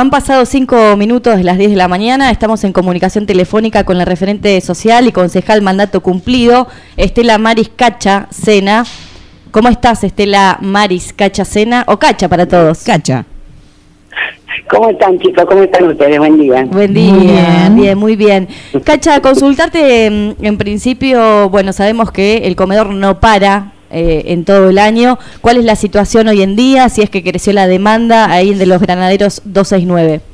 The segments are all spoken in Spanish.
han pasado 5 minutos de las 10 de la mañana, estamos en comunicación telefónica con la referente social y concejal mandato cumplido, Estela Maris Cacha Sena. ¿Cómo estás, Estela Maris Cacha Sena? O Cacha para todos. Cacha. ¿Cómo están, chicos? ¿Cómo están ustedes? Buen día. Buen día, bien, muy bien. Cacha, consultarte en principio, bueno, sabemos que el comedor no para en todo el año. ¿Cuál es la situación hoy en día? Si es que creció la demanda ahí de los granaderos 269.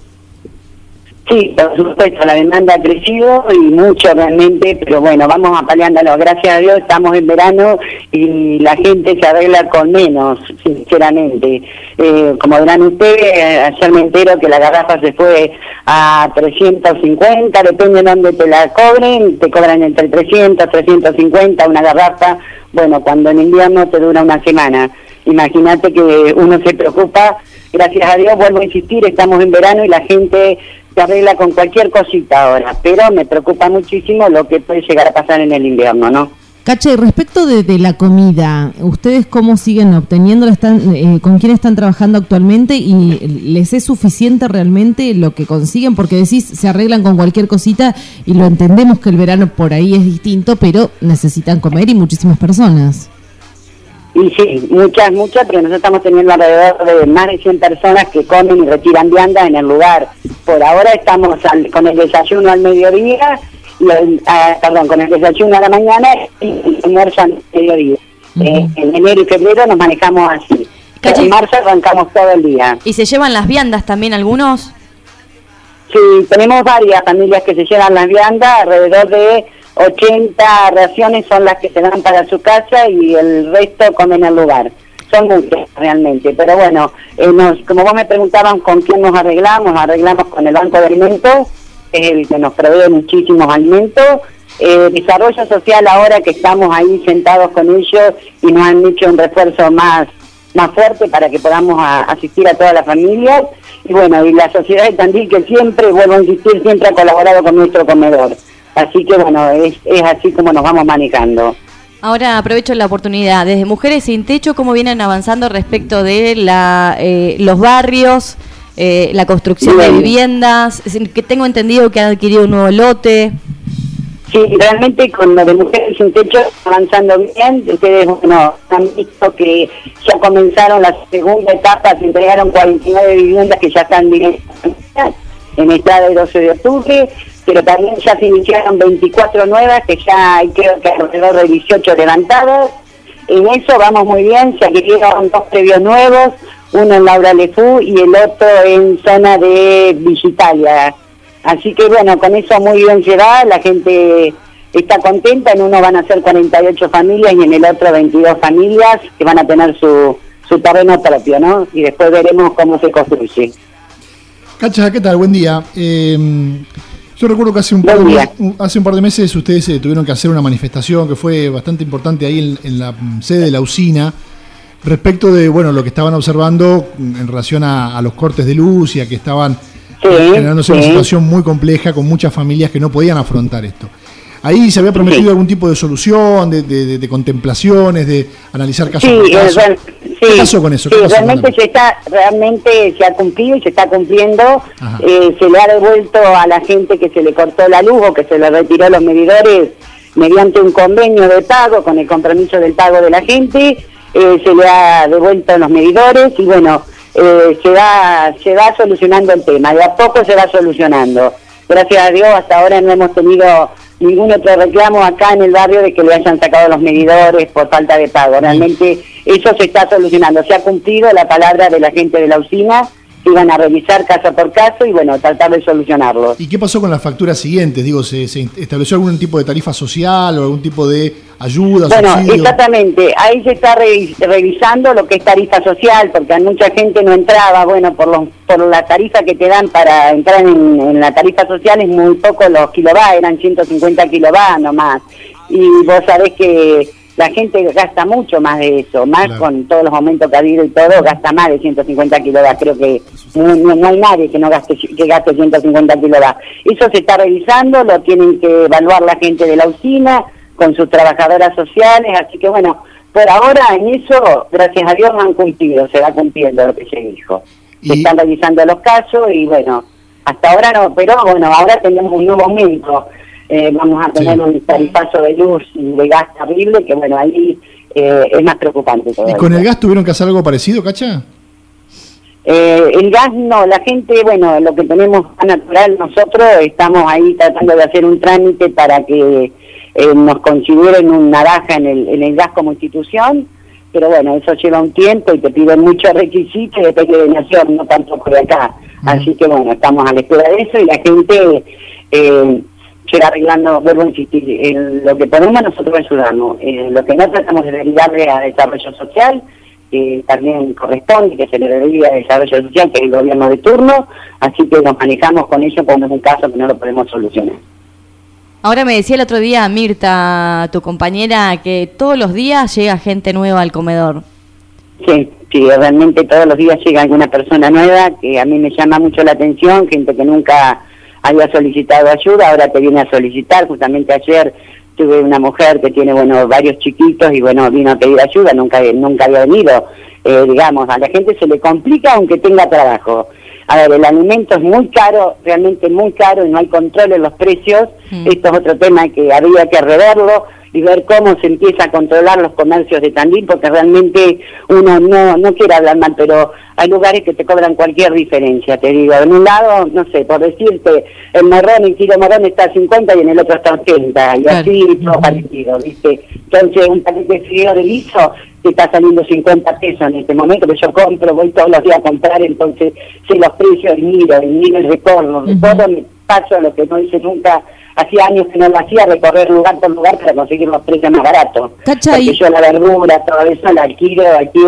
Sí, por supuesto, la demanda ha crecido y mucho realmente, pero bueno, vamos apaleándolo. Gracias a Dios estamos en verano y la gente se arregla con menos, sinceramente. Como verán ustedes, ayer me entero que la garrafa se fue a 350, depende de dónde te la cobren, te cobran entre 300, 350 una garrafa. Bueno, cuando en invierno te dura una semana. Imagínate que uno se preocupa. Gracias a Dios, vuelvo a insistir, estamos en verano y la gente se arregla con cualquier cosita ahora, pero me preocupa muchísimo lo que puede llegar a pasar en el invierno, ¿no? Cacha, y respecto de la comida, ¿ustedes cómo siguen obteniéndola? ¿Con quién están trabajando actualmente? ¿Y les es suficiente realmente lo que consiguen? Porque decís, se arreglan con cualquier cosita y lo entendemos que el verano por ahí es distinto, pero necesitan comer y muchísimas personas. Y sí, muchas, pero nosotros estamos teniendo alrededor de más de 100 personas que comen y retiran vianda en el lugar. Por ahora estamos con el desayuno al mediodía, con el desayuno a la mañana y almuerzo al mediodía. En enero y febrero nos manejamos así. En marzo arrancamos todo el día. ¿Y se llevan las viandas también algunos? Sí, tenemos varias familias que se llevan las viandas, alrededor de 80 raciones son las que se dan para su casa y el resto comen al lugar. Son muchas realmente, pero bueno, como vos me preguntaban con quién nos arreglamos con el Banco de Alimentos, es el que nos provee muchísimos alimentos. Desarrollo Social ahora que estamos ahí sentados con ellos y nos han hecho un refuerzo más fuerte para que podamos asistir a todas las familias. Y bueno, y la Sociedad de Tandil que siempre, vuelvo a insistir, siempre ha colaborado con nuestro comedor. Así que bueno, es así como nos vamos manejando. Ahora aprovecho la oportunidad. Desde Mujeres Sin Techo, ¿cómo vienen avanzando respecto de los barrios, la construcción de viviendas? Que tengo entendido que han adquirido un nuevo lote. Sí, realmente con lo de Mujeres Sin Techo avanzando bien. Ustedes han visto que ya comenzaron la segunda etapa, se entregaron 49 viviendas que ya están en esta de 12 de octubre. Pero también ya se iniciaron 24 nuevas, que ya hay creo que alrededor de 18 levantadas. En eso vamos muy bien, se adquirieron 2 previos nuevos, uno en Laura Lefú y el otro en zona de Digitalia. Así que bueno, con eso muy bien se va, la gente está contenta, en uno van a ser 48 familias y en el otro 22 familias que van a tener su terreno propio, ¿no? Y después veremos cómo se construye. Cacha, ¿qué tal? Buen día. Yo recuerdo que hace un par de meses ustedes tuvieron que hacer una manifestación que fue bastante importante ahí en la sede de la usina respecto de lo que estaban observando en relación a los cortes de luz y a que estaban generándose una situación muy compleja con muchas familias que no podían afrontar esto. Ahí se había prometido algún tipo de solución, de contemplaciones, de analizar caso por caso. ¿Qué pasó con eso? Sí, realmente se ha cumplido y se está cumpliendo. Se le ha devuelto a la gente que se le cortó la luz o que se le retiró los medidores mediante un convenio de pago, con el compromiso del pago de la gente, se le ha devuelto los medidores y bueno, se va solucionando el tema. De a poco se va solucionando. Gracias a Dios hasta ahora no hemos tenido ningún otro reclamo acá en el barrio de que le hayan sacado los medidores por falta de pago. Realmente eso se está solucionando. Se ha cumplido la palabra de la gente de la usina, que iban a revisar caso por caso y bueno, tratar de solucionarlo. ¿Y qué pasó con las facturas siguientes? Digo, ¿se estableció algún tipo de tarifa social o algún tipo de ayuda, subsidio? Exactamente. Ahí se está revisando lo que es tarifa social, porque mucha gente no entraba, por la tarifa que te dan para entrar en la tarifa social es muy poco los kilovatios, eran 150 kilovatios nomás. Y vos sabés que la gente gasta mucho más de eso, con todos los aumentos que ha habido y todo, gasta más de 150 kilovatios. Creo que no hay nadie que gaste 150 kilovatios. Eso se está revisando, lo tienen que evaluar la gente de la usina con sus trabajadoras sociales, así que bueno, por ahora en eso, gracias a Dios, han cumplido, se va cumpliendo lo que se dijo. se están revisando los casos y bueno, hasta ahora no, pero bueno, ahora tenemos un nuevo aumento. Vamos a tener un tarifazo de luz y de gas terrible, que bueno, ahí es más preocupante todo. ¿Y con el gas tuvieron que hacer algo parecido, Cacha? El gas no, la gente, bueno, lo que tenemos a natural, nosotros estamos ahí tratando de hacer un trámite para que nos consideren una baja en el gas como institución, pero bueno, eso lleva un tiempo y te piden muchos requisitos y depende de nación, no tanto por acá. Así que bueno, estamos a la espera de eso y la gente llega arreglando, vuelvo a insistir, en lo que podemos nosotros ayudarnos, lo que no tratamos de derivarle a desarrollo social, que también corresponde, que se le deriva a desarrollo social, que es el gobierno de turno, así que nos manejamos con ello cuando es un caso que no lo podemos solucionar. Ahora me decía el otro día Mirta, tu compañera, que todos los días llega gente nueva al comedor. Sí, realmente todos los días llega alguna persona nueva, que a mí me llama mucho la atención, gente que nunca había solicitado ayuda, ahora te viene a solicitar. Justamente ayer tuve una mujer que tiene, bueno, varios chiquitos y bueno, vino a pedir ayuda, nunca había venido. Digamos, a la gente se le complica aunque tenga trabajo. A ver, el alimento es muy caro, realmente muy caro, y no hay control en los precios. Esto es otro tema que habría que reverlo y ver cómo se empieza a controlar los comercios de Tandil, porque realmente uno no quiere hablar mal, pero hay lugares que te cobran cualquier diferencia, te digo. En un lado, no sé, por decirte, el morrón, el kilo de morrón está a 50 y en el otro está a 80, y así todo parecido, ¿viste? Entonces, un paquete de fideo de liso te está saliendo 50 pesos en este momento, que yo compro, voy todos los días a comprar, entonces sé los precios y miro el recorro, me paso a lo que no hice nunca. Hacía años que no lo hacía, recorrer lugar por lugar para conseguir los precios más baratos. Porque yo la verdura, todo eso la adquiero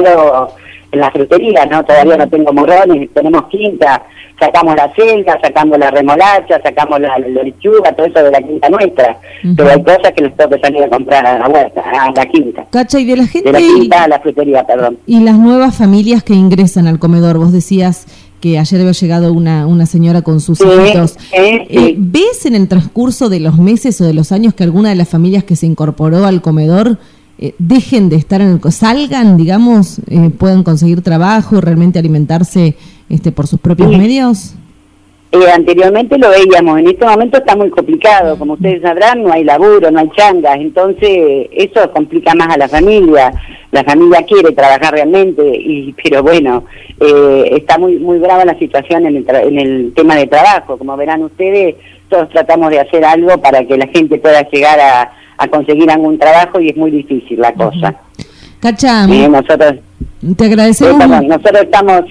en la frutería, ¿no? Todavía no tengo morrones, tenemos quinta, sacamos la selga, sacamos la remolacha, sacamos la lechuga, todo eso de la quinta nuestra. Pero hay cosas que les tengo que salir a comprar a la huerta, a la quinta. Cacha, y de la gente... De la quinta a la frutería, perdón. Y las nuevas familias que ingresan al comedor, vos decías que ayer había llegado una señora con sus hijitos. Sí. ¿Ves en el transcurso de los meses o de los años que alguna de las familias que se incorporó al comedor dejen de estar salgan, digamos, puedan conseguir trabajo y realmente alimentarse por sus propios medios? Anteriormente lo veíamos, en este momento está muy complicado, como ustedes sabrán, no hay laburo, no hay changas, entonces eso complica más a la familia quiere trabajar realmente, pero bueno, está muy brava la situación en el tema de trabajo, como verán ustedes, todos tratamos de hacer algo para que la gente pueda llegar a conseguir algún trabajo y es muy difícil la cosa. Cacha, nosotros... Te agradecemos. Nosotros estamos,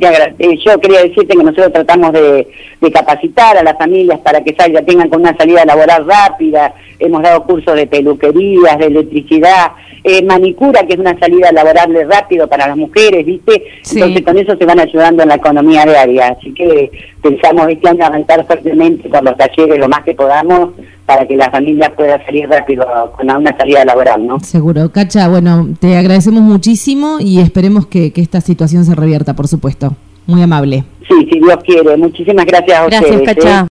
yo quería decirte que nosotros tratamos de capacitar a las familias para que tengan con una salida laboral rápida. Hemos dado cursos de peluquerías, de electricidad, manicura, que es una salida laboral rápido para las mujeres, ¿viste? Sí. Entonces con eso se van ayudando en la economía diaria. Así que pensamos este año avanzar fuertemente por los talleres lo más que podamos para que las familias puedan salir rápido con una salida laboral, ¿no? Seguro. Cacha, bueno, te agradecemos muchísimo y esperemos que esta situación se revierta, por supuesto. Muy amable. Sí, si Dios quiere. Muchísimas gracias a ustedes. Gracias, Cacha.